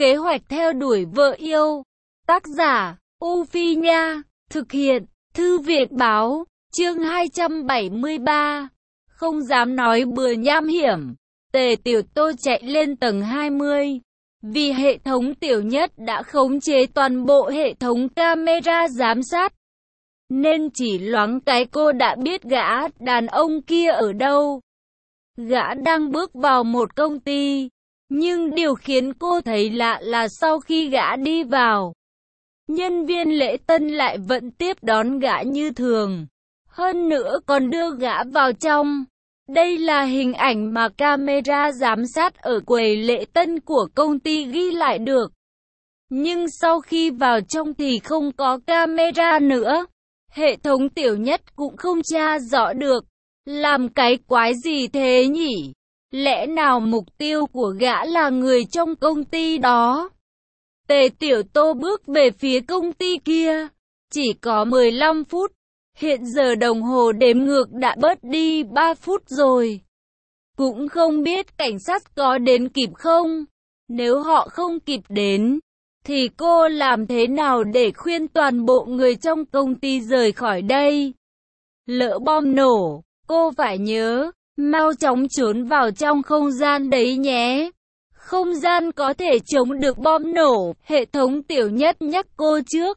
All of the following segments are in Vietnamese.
Kế hoạch theo đuổi vợ yêu. Tác giả, U Phi Nha. Thực hiện, Thư viện Báo. Chương 273. Không dám nói bừa nham hiểm. Tề Tiểu Tô chạy lên tầng 20. Vì hệ thống Tiểu Nhất đã khống chế toàn bộ hệ thống camera giám sát, nên chỉ loáng cái cô đã biết gã đàn ông kia ở đâu. Gã đang bước vào một công ty, nhưng điều khiến cô thấy lạ là sau khi gã đi vào, nhân viên lễ tân lại vẫn tiếp đón gã như thường. Hơn nữa còn đưa gã vào trong. Đây là hình ảnh mà camera giám sát ở quầy lễ tân của công ty ghi lại được. Nhưng sau khi vào trong thì không có camera nữa. Hệ thống Tiểu Nhất cũng không tra rõ được. Làm cái quái gì thế nhỉ? Lẽ nào mục tiêu của gã là người trong công ty đó? Tề Tiểu Tô bước về phía công ty kia. Chỉ có 15 phút. Hiện giờ đồng hồ đếm ngược đã bớt đi 3 phút rồi. Cũng không biết cảnh sát có đến kịp không? Nếu họ không kịp đến, thì cô làm thế nào để khuyên toàn bộ người trong công ty rời khỏi đây? Lỡ bom nổ, cô phải nhớ, mau chóng trốn vào trong không gian đấy nhé. Không gian có thể chống được bom nổ, hệ thống Tiểu Nhất nhắc cô trước.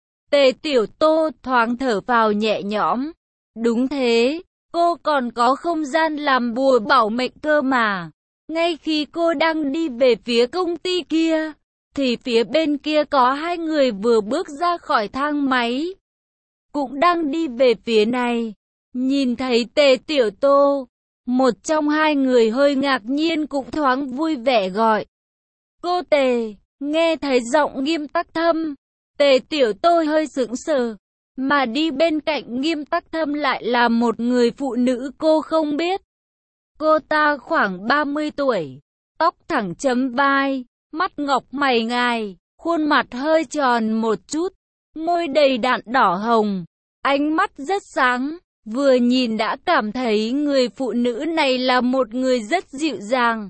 Tề Tiểu Tô thoáng thở vào nhẹ nhõm. Đúng thế, cô còn có không gian làm bùa bảo mệnh cơ mà. Ngay khi cô đang đi về phía công ty kia, thì phía bên kia có hai người vừa bước ra khỏi thang máy, cũng đang đi về phía này. Nhìn thấy Tề Tiểu Tô, một trong hai người hơi ngạc nhiên cũng thoáng vui vẻ gọi. Cô Tề, nghe thấy giọng Nghiêm Tắc Thâm. Tề Tiểu Tô hơi sững sờ, mà đi bên cạnh Nghiêm Tắc Thâm lại là một người phụ nữ cô không biết. Cô ta khoảng 30 tuổi, tóc thẳng chấm vai, mắt ngọc mày ngài, khuôn mặt hơi tròn một chút, môi đầy đặn đỏ hồng, ánh mắt rất sáng. Vừa nhìn đã cảm thấy người phụ nữ này là một người rất dịu dàng,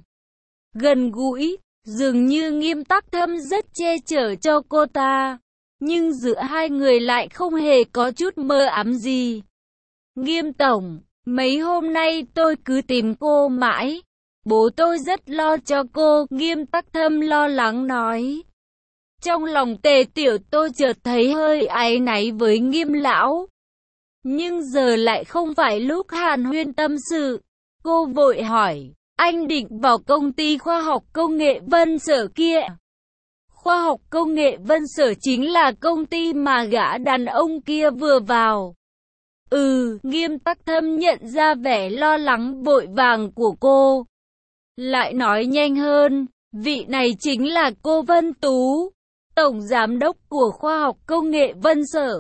gần gũi, dường như Nghiêm Tắc Thâm rất che chở cho cô ta. Nhưng giữa hai người lại không hề có chút mơ ám gì. Nghiêm tổng, mấy hôm nay tôi cứ tìm cô mãi. Bố tôi rất lo cho cô, Nghiêm Tắc Thâm lo lắng nói. Trong lòng Tề Tiểu Tô chợt thấy hơi áy náy với Nghiêm lão. Nhưng giờ lại không phải lúc hàn huyên tâm sự. Cô vội hỏi, anh định vào công ty khoa học công nghệ Vân Sở kia? Khoa học công nghệ Vân Sở chính là công ty mà gã đàn ông kia vừa vào. Nghiêm Tắc Thâm nhận ra vẻ lo lắng vội vàng của cô. Lại nói nhanh hơn, vị này chính là cô Vân Tú, tổng giám đốc của khoa học công nghệ Vân Sở.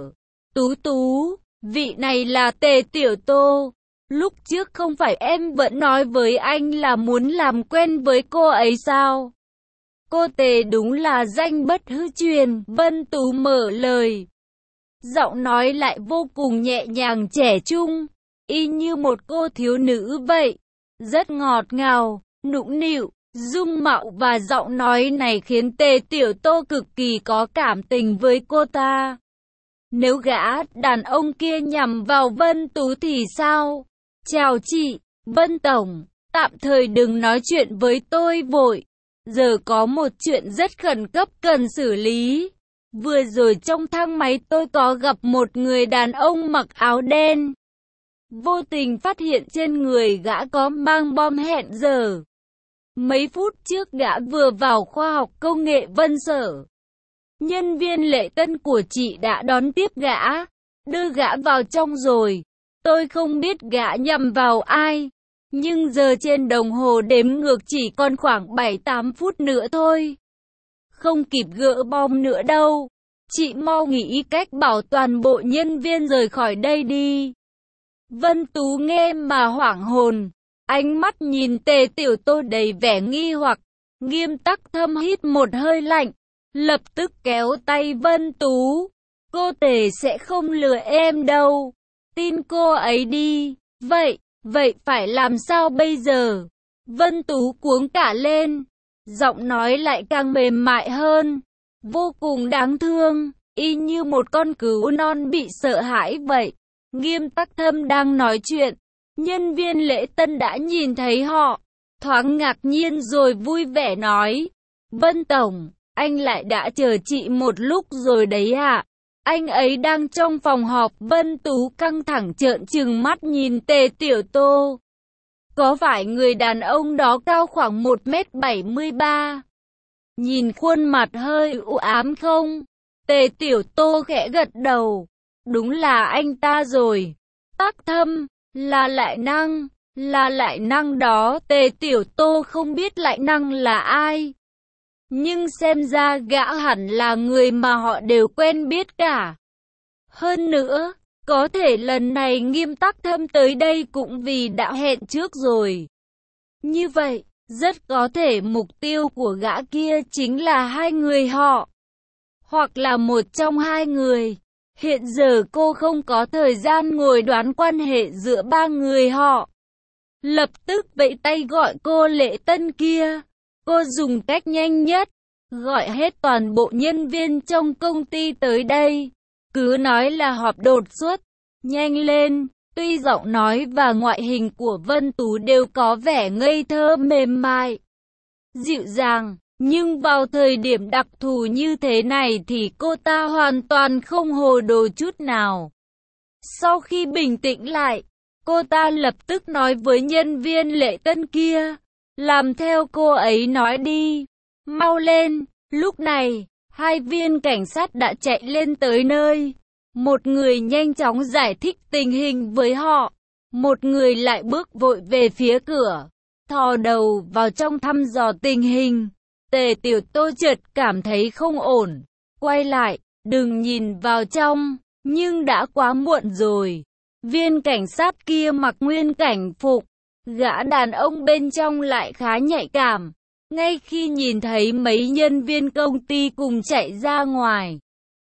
Tú, vị này là Tề Tiểu Tô. Lúc trước không phải em vẫn nói với anh là muốn làm quen với cô ấy sao? Cô Tề đúng là danh bất hư truyền, Vân Tú mở lời. Giọng nói lại vô cùng nhẹ nhàng trẻ trung, y như một cô thiếu nữ vậy. Rất ngọt ngào, nũng nịu, dung mạo và giọng nói này khiến Tề Tiểu Tô cực kỳ có cảm tình với cô ta. Nếu gã đàn ông kia nhằm vào Vân Tú thì sao? Chào chị, Vân Tổng, tạm thời đừng nói chuyện với tôi vội. Giờ có một chuyện rất khẩn cấp cần xử lý. Vừa rồi trong thang máy tôi có gặp một người đàn ông mặc áo đen. Vô tình phát hiện trên người gã có mang bom hẹn giờ. Mấy phút trước gã vừa vào khoa học công nghệ Vân Sở. Nhân viên lễ tân của chị đã đón tiếp gã, đưa gã vào trong rồi. Tôi không biết gã nhằm vào ai. Nhưng giờ trên đồng hồ đếm ngược chỉ còn khoảng 7-8 phút nữa thôi. Không kịp gỡ bom nữa đâu. Chị mau nghĩ cách bảo toàn bộ nhân viên rời khỏi đây đi. Vân Tú nghe mà hoảng hồn. Ánh mắt nhìn Tề Tiểu Tô đầy vẻ nghi hoặc. Nghiêm Tắc Thâm hít một hơi lạnh, lập tức kéo tay Vân Tú. Cô Tề sẽ không lừa em đâu. Tin cô ấy đi. Vậy phải làm sao bây giờ? Vân Tú cuống cả lên. Giọng nói lại càng mềm mại hơn, vô cùng đáng thương, y như một con cừu non bị sợ hãi vậy. Nghiêm Tắc Thâm đang nói chuyện, nhân viên lễ tân đã nhìn thấy họ, thoáng ngạc nhiên rồi vui vẻ nói, Vân Tổng, anh lại đã chờ chị một lúc rồi đấy ạ. Anh ấy đang trong phòng họp. Vân Tú căng thẳng trợn trừng mắt nhìn Tề Tiểu Tô. Có phải người đàn ông đó cao khoảng 1m73? Nhìn khuôn mặt hơi u ám không? Tề Tiểu Tô khẽ gật đầu. Đúng là anh ta rồi. Tắc Thâm, là lại năng đó. Tề Tiểu Tô không biết lại năng là ai. Nhưng xem ra gã hẳn là người mà họ đều quen biết cả. Hơn nữa, có thể lần này Nghiêm Tắc Thâm tới đây cũng vì đã hẹn trước rồi. Như vậy, rất có thể mục tiêu của gã kia chính là hai người họ. Hoặc là một trong hai người. Hiện giờ cô không có thời gian ngồi đoán quan hệ giữa ba người họ. Lập tức vẫy tay gọi cô lễ tân kia. Cô dùng cách nhanh nhất, gọi hết toàn bộ nhân viên trong công ty tới đây. Cứ nói là họp đột xuất, nhanh lên. Tuy giọng nói và ngoại hình của Vân Tú đều có vẻ ngây thơ mềm mại, dịu dàng, nhưng vào thời điểm đặc thù như thế này thì cô ta hoàn toàn không hồ đồ chút nào. Sau khi bình tĩnh lại, cô ta lập tức nói với nhân viên lễ tân kia, làm theo cô ấy nói đi, mau lên. Lúc này, hai viên cảnh sát đã chạy lên tới nơi. Một người nhanh chóng giải thích tình hình với họ, một người lại bước vội về phía cửa, thò đầu vào trong thăm dò tình hình. Tề Tiểu Tô chợt cảm thấy không ổn, quay lại, đừng nhìn vào trong, nhưng đã quá muộn rồi. Viên cảnh sát kia mặc nguyên cảnh phục, gã đàn ông bên trong lại khá nhạy cảm. Ngay khi nhìn thấy mấy nhân viên công ty cùng chạy ra ngoài,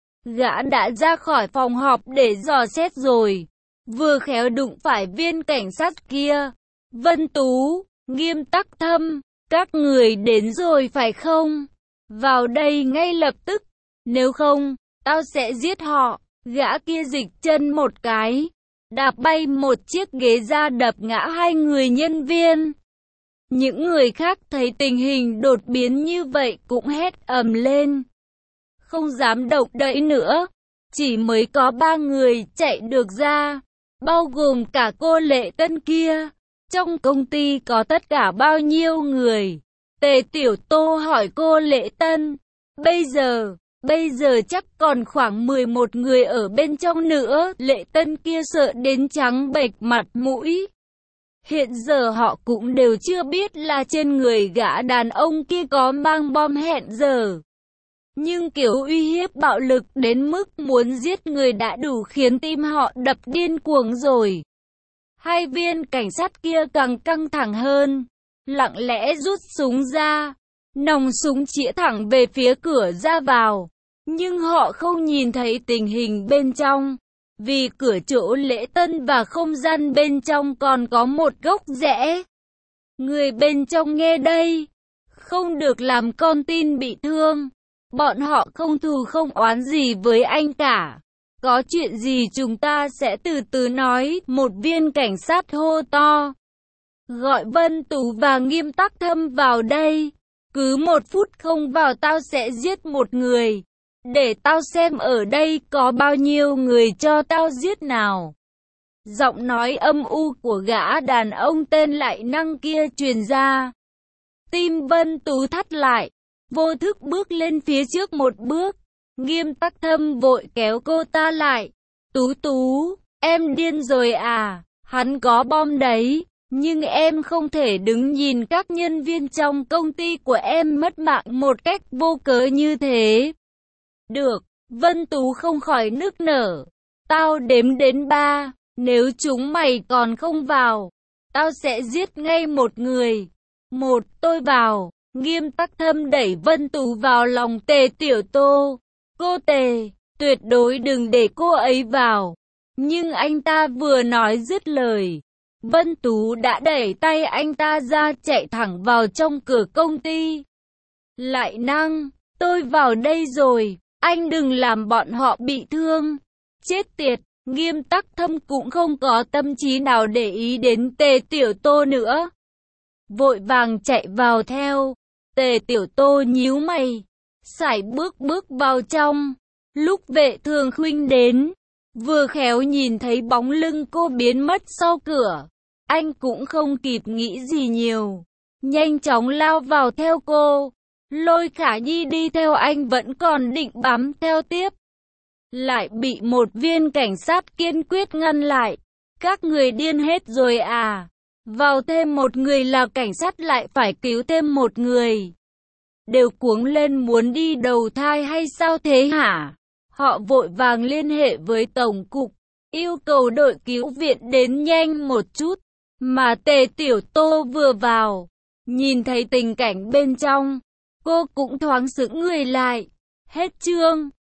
gã đã ra khỏi phòng họp để dò xét rồi. Vừa khéo đụng phải viên cảnh sát kia. Vân Tú, Nghiêm Tắc Thâm, các người đến rồi phải không? Vào đây ngay lập tức, nếu không, tao sẽ giết họ. Gã kia dịch chân một cái, đạp bay một chiếc ghế ra đập ngã hai người nhân viên. Những người khác thấy tình hình đột biến như vậy cũng hét ầm lên, không dám động đậy nữa. Chỉ mới có 3 người chạy được ra, bao gồm cả cô lễ tân kia. Trong công ty có tất cả bao nhiêu người? Tề Tiểu Tô hỏi cô lễ tân. Bây giờ chắc còn khoảng 11 người ở bên trong nữa. Lễ tân kia sợ đến trắng bệch mặt mũi. Hiện giờ họ cũng đều chưa biết là trên người gã đàn ông kia có mang bom hẹn giờ. Nhưng kiểu uy hiếp bạo lực đến mức muốn giết người đã đủ khiến tim họ đập điên cuồng rồi. Hai viên cảnh sát kia càng căng thẳng hơn, lặng lẽ rút súng ra, nòng súng chĩa thẳng về phía cửa ra vào. Nhưng họ không nhìn thấy tình hình bên trong, vì cửa chỗ lễ tân và không gian bên trong còn có một góc rẽ. Người bên trong nghe đây, không được làm con tin bị thương. Bọn họ không thù không oán gì với anh cả. Có chuyện gì chúng ta sẽ từ từ nói. Một viên cảnh sát hô to. Gọi Vân Tú và Nghiêm Tắc Thâm vào đây. Cứ 1 phút không vào tao sẽ giết một người. Để tao xem ở đây có bao nhiêu người cho tao giết nào. Giọng nói âm u của gã đàn ông tên lại năng kia truyền ra. Tim Vân Tú thắt lại, vô thức bước lên phía trước một bước. Nghiêm Tắc Thâm vội kéo cô ta lại. Tú, em điên rồi à? Hắn có bom đấy, nhưng em không thể đứng nhìn các nhân viên trong công ty của em mất mạng một cách vô cớ như thế. Được, Vân Tú không khỏi nức nở. Tao đếm đến 3, nếu chúng mày còn không vào, tao sẽ giết ngay một người. 1, tôi vào. Nghiêm Tắc Thâm đẩy Vân Tú vào lòng Tề Tiểu Tô. Cô Tề, tuyệt đối đừng để cô ấy vào. Nhưng anh ta vừa nói dứt lời, Vân Tú đã đẩy tay anh ta ra chạy thẳng vào trong cửa công ty. Lại năng, tôi vào đây rồi, anh đừng làm bọn họ bị thương. Chết tiệt, Nghiêm Tắc Thâm cũng không có tâm trí nào để ý đến Tề Tiểu Tô nữa. Vội vàng chạy vào theo. Tề Tiểu Tô nhíu mày, sải bước vào trong. Lúc Vệ Thường Khuynh đến, vừa khéo nhìn thấy bóng lưng cô biến mất sau cửa. Anh cũng không kịp nghĩ gì nhiều, nhanh chóng lao vào theo cô. Lôi Khả Nhi đi theo anh vẫn còn định bám theo tiếp, lại bị một viên cảnh sát kiên quyết ngăn lại. Các người điên hết rồi à? Vào thêm một người là cảnh sát lại phải cứu thêm một người. Đều cuống lên muốn đi đầu thai hay sao thế hả? Họ vội vàng liên hệ với Tổng cục, yêu cầu đội cứu viện đến nhanh một chút. Mà Tề Tiểu Tô vừa vào, nhìn thấy tình cảnh bên trong, cô cũng thoáng sững người lại. Hết chương.